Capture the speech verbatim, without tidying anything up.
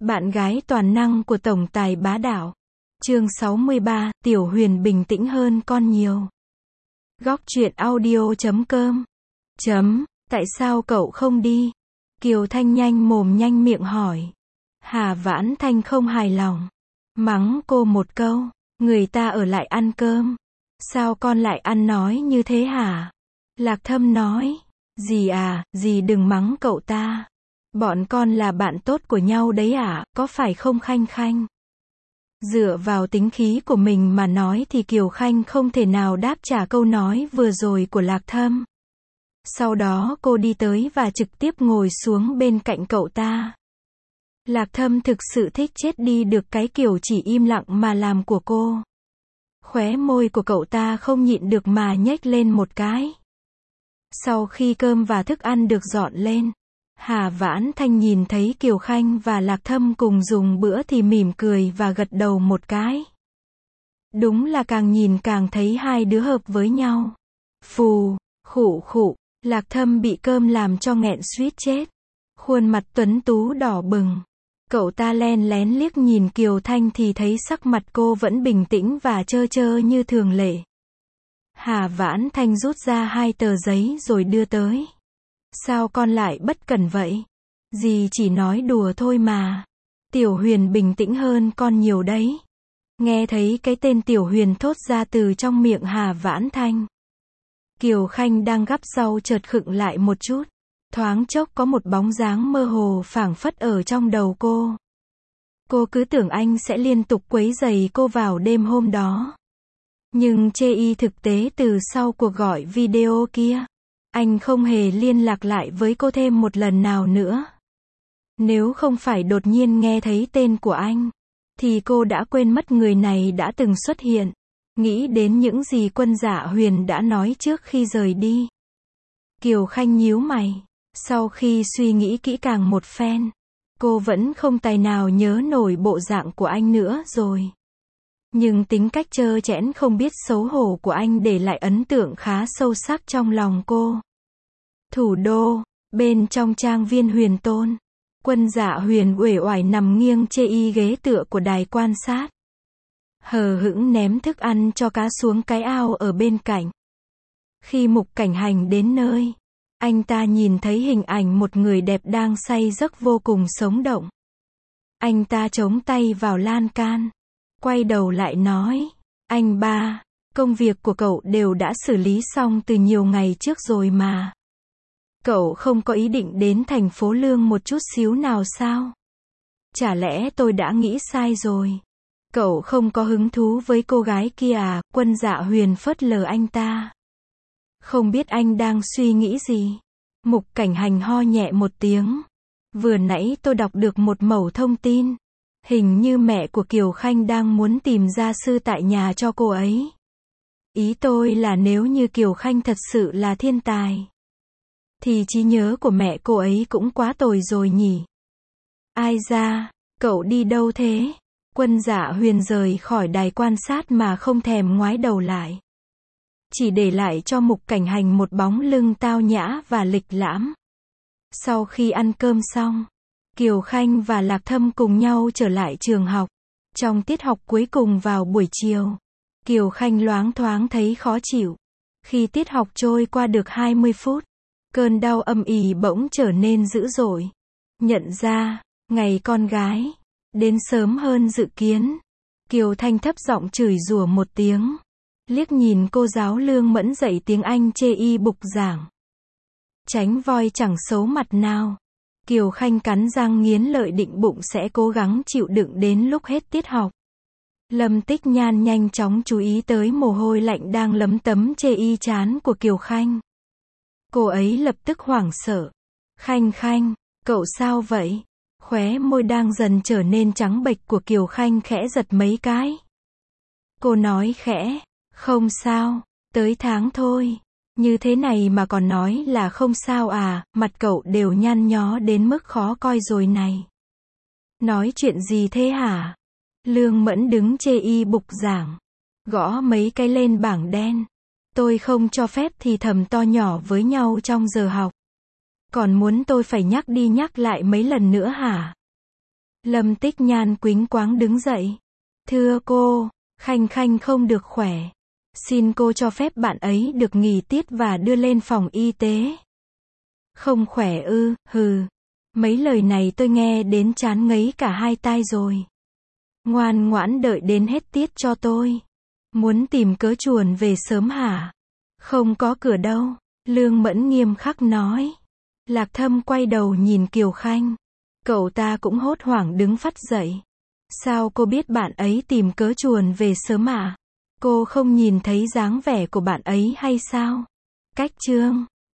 Bạn gái toàn năng của tổng tài bá đạo. Chương sáu mươi ba, Tiểu Huyền bình tĩnh hơn con nhiều. Góc truyện audio chấm com. Chấm, tại sao cậu không đi? Kiều Thanh nhanh mồm nhanh miệng hỏi. Hà Vãn Thanh không hài lòng. Mắng cô một câu, người ta ở lại ăn cơm. Sao con lại ăn nói như thế hả? Lạc Thâm nói. Dì à, dì đừng mắng cậu ta. Bọn con là bạn tốt của nhau đấy à, có phải không Khanh Khanh? Dựa vào tính khí của mình mà nói thì Kiều Khanh không thể nào đáp trả câu nói vừa rồi của Lạc Thâm. Sau đó cô đi tới và trực tiếp ngồi xuống bên cạnh cậu ta. Lạc Thâm thực sự thích chết đi được cái kiểu chỉ im lặng mà làm của cô. Khóe môi của cậu ta không nhịn được mà nhếch lên một cái. Sau khi cơm và thức ăn được dọn lên, Hà Vãn Thanh nhìn thấy Kiều Khanh và Lạc Thâm cùng dùng bữa thì mỉm cười và gật đầu một cái. Đúng là càng nhìn càng thấy hai đứa hợp với nhau. Phù, khụ khụ, Lạc Thâm bị cơm làm cho nghẹn suýt chết. Khuôn mặt tuấn tú đỏ bừng. Cậu ta len lén liếc nhìn Kiều Thanh thì thấy sắc mặt cô vẫn bình tĩnh và trơ trơ như thường lệ. Hà Vãn Thanh rút ra hai tờ giấy rồi đưa tới. Sao con lại bất cẩn vậy? Dì chỉ nói đùa thôi mà. Tiểu Huyền bình tĩnh hơn con nhiều đấy. Nghe thấy cái tên Tiểu Huyền thốt ra từ trong miệng Hà Vãn Thanh. Kiều Khanh đang gắp rau chợt khựng lại một chút. Thoáng chốc có một bóng dáng mơ hồ phảng phất ở trong đầu cô. Cô cứ tưởng anh sẽ liên tục quấy rầy cô vào đêm hôm đó. Nhưng chê y thực tế từ sau cuộc gọi video kia, anh không hề liên lạc lại với cô thêm một lần nào nữa. Nếu không phải đột nhiên nghe thấy tên của anh, thì cô đã quên mất người này đã từng xuất hiện. Nghĩ đến những gì Quân Dạ Huyền đã nói trước khi rời đi. Kiều Khanh nhíu mày. Sau khi suy nghĩ kỹ càng một phen, cô vẫn không tài nào nhớ nổi bộ dạng của anh nữa rồi. Nhưng tính cách trơ trẽn không biết xấu hổ của anh để lại ấn tượng khá sâu sắc trong lòng cô. Thủ đô, bên trong trang viên Huyền Tôn, Quân Dạ Huyền uể oải nằm nghiêng chê y ghế tựa của đài quan sát. Hờ hững ném thức ăn cho cá xuống cái ao ở bên cạnh. Khi Mục Cảnh Hành đến nơi, anh ta nhìn thấy hình ảnh một người đẹp đang say giấc vô cùng sống động. Anh ta chống tay vào lan can, quay đầu lại nói, anh ba, công việc của cậu đều đã xử lý xong từ nhiều ngày trước rồi mà. Cậu không có ý định đến thành phố Lương một chút xíu nào sao? Chả lẽ tôi đã nghĩ sai rồi? Cậu không có hứng thú với cô gái kia à? Quân Dạ Huyền phớt lờ anh ta. Không biết anh đang suy nghĩ gì? Mục Cảnh Hành ho nhẹ một tiếng. Vừa nãy tôi đọc được một mẩu thông tin. Hình như mẹ của Kiều Khanh đang muốn tìm gia sư tại nhà cho cô ấy. Ý tôi là nếu như Kiều Khanh thật sự là thiên tài, thì trí nhớ của mẹ cô ấy cũng quá tồi rồi nhỉ. Ai ra, cậu đi đâu thế? Quân Dạ Huyền rời khỏi đài quan sát mà không thèm ngoái đầu lại. Chỉ để lại cho Mục Cảnh Hành một bóng lưng tao nhã và lịch lãm. Sau khi ăn cơm xong, Kiều Khanh và Lạc Thâm cùng nhau trở lại trường học. Trong tiết học cuối cùng vào buổi chiều, Kiều Khanh loáng thoáng thấy khó chịu. Khi tiết học trôi qua được hai mươi phút, cơn đau âm ỉ bỗng trở nên dữ dội. Nhận ra, ngày con gái đến sớm hơn dự kiến, Kiều Thanh thấp giọng chửi rủa một tiếng. Liếc nhìn cô giáo Lương Mẫn dạy tiếng Anh chê y bục giảng. Tránh voi chẳng xấu mặt nào. Kiều Khanh cắn răng nghiến lợi định bụng sẽ cố gắng chịu đựng đến lúc hết tiết học. Lâm Tích Nhan nhanh chóng chú ý tới mồ hôi lạnh đang lấm tấm chê y trán của Kiều Khanh. Cô ấy lập tức hoảng sợ. Khanh Khanh, cậu sao vậy? Khóe môi đang dần trở nên trắng bệch của Kiều Khanh khẽ giật mấy cái. Cô nói khẽ. Không sao, tới tháng thôi. Như thế này mà còn nói là không sao à, mặt cậu đều nhăn nhó đến mức khó coi rồi này. Nói chuyện gì thế hả? Lương Mẫn đứng chê y bục giảng, gõ mấy cái lên bảng đen. Tôi không cho phép thì thầm to nhỏ với nhau trong giờ học. Còn muốn tôi phải nhắc đi nhắc lại mấy lần nữa hả? Lâm Tích Nhan quính quáng đứng dậy. Thưa cô, Khanh Khanh không được khỏe. Xin cô cho phép bạn ấy được nghỉ tiết và đưa lên phòng y tế. Không khỏe ư, hừ. Mấy lời này tôi nghe đến chán ngấy cả hai tai rồi. Ngoan ngoãn đợi đến hết tiết cho tôi. Muốn tìm cớ chuồn về sớm hả? Không có cửa đâu. Lương Mẫn nghiêm khắc nói. Lạc Thâm quay đầu nhìn Kiều Khanh. Cậu ta cũng hốt hoảng đứng phắt dậy. Sao cô biết bạn ấy tìm cớ chuồn về sớm à? Cô không nhìn thấy dáng vẻ của bạn ấy hay sao? Cách chương